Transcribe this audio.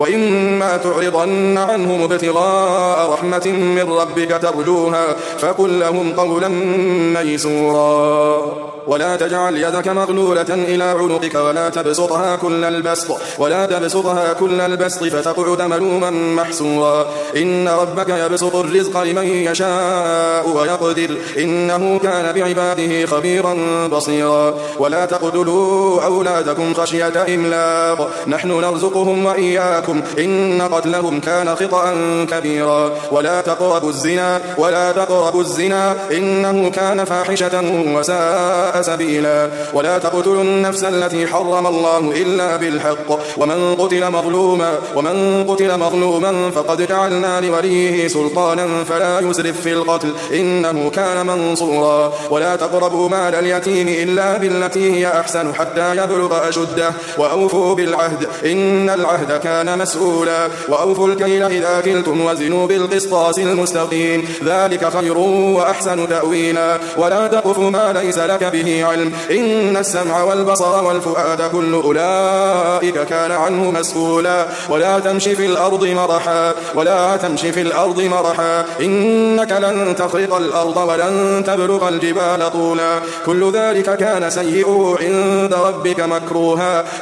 وإما تعرضن عنهم ابتغاء رحمة من ربك ترجوها فقل لهم قولا ميسورا ولا تجعل يدك مغلولة إلى عنقك ولا تبسطها كل البسط فتقعد ملوما محسورا إن ربك يبسط الرزق لمن يشاء ويقدر إنه كان بعباده خبيرا بصيرا ولا تقتلوا أولادكم خشية إملاق نحن نرزقهم وإياكم إن قتلهم كان خطأ كبيرا ولا تقربوا الزنا إنه كان فاحشة وساء سبيلا ولا تقتلوا النفس التي حرم الله إلا بالحق ومن قتل مظلوما فقد جعلنا لوليه سلطانا فلا يسرف في القتل إنه كان منصورا ولا تقربوا مال اليتيم إلا بالتي هي أحسن حتى يبلغ أشده وأوفوا بالعهد إن العهد كان مسؤولا وأوفوا الكيل إذا كلتم وزنوا بالقسطاس المستقيم ذلك خير وأحسن تأويلا ولا تقف ما ليس لك به علم إن السمع والبصر والفؤاد كل أولئك كان عنه مسؤولا ولا تمشي في الأرض مرحا إنك لن تخرق الأرض ولن تبلغ الجبال طولا كل ذلك كان سيئه عند ربك مكروها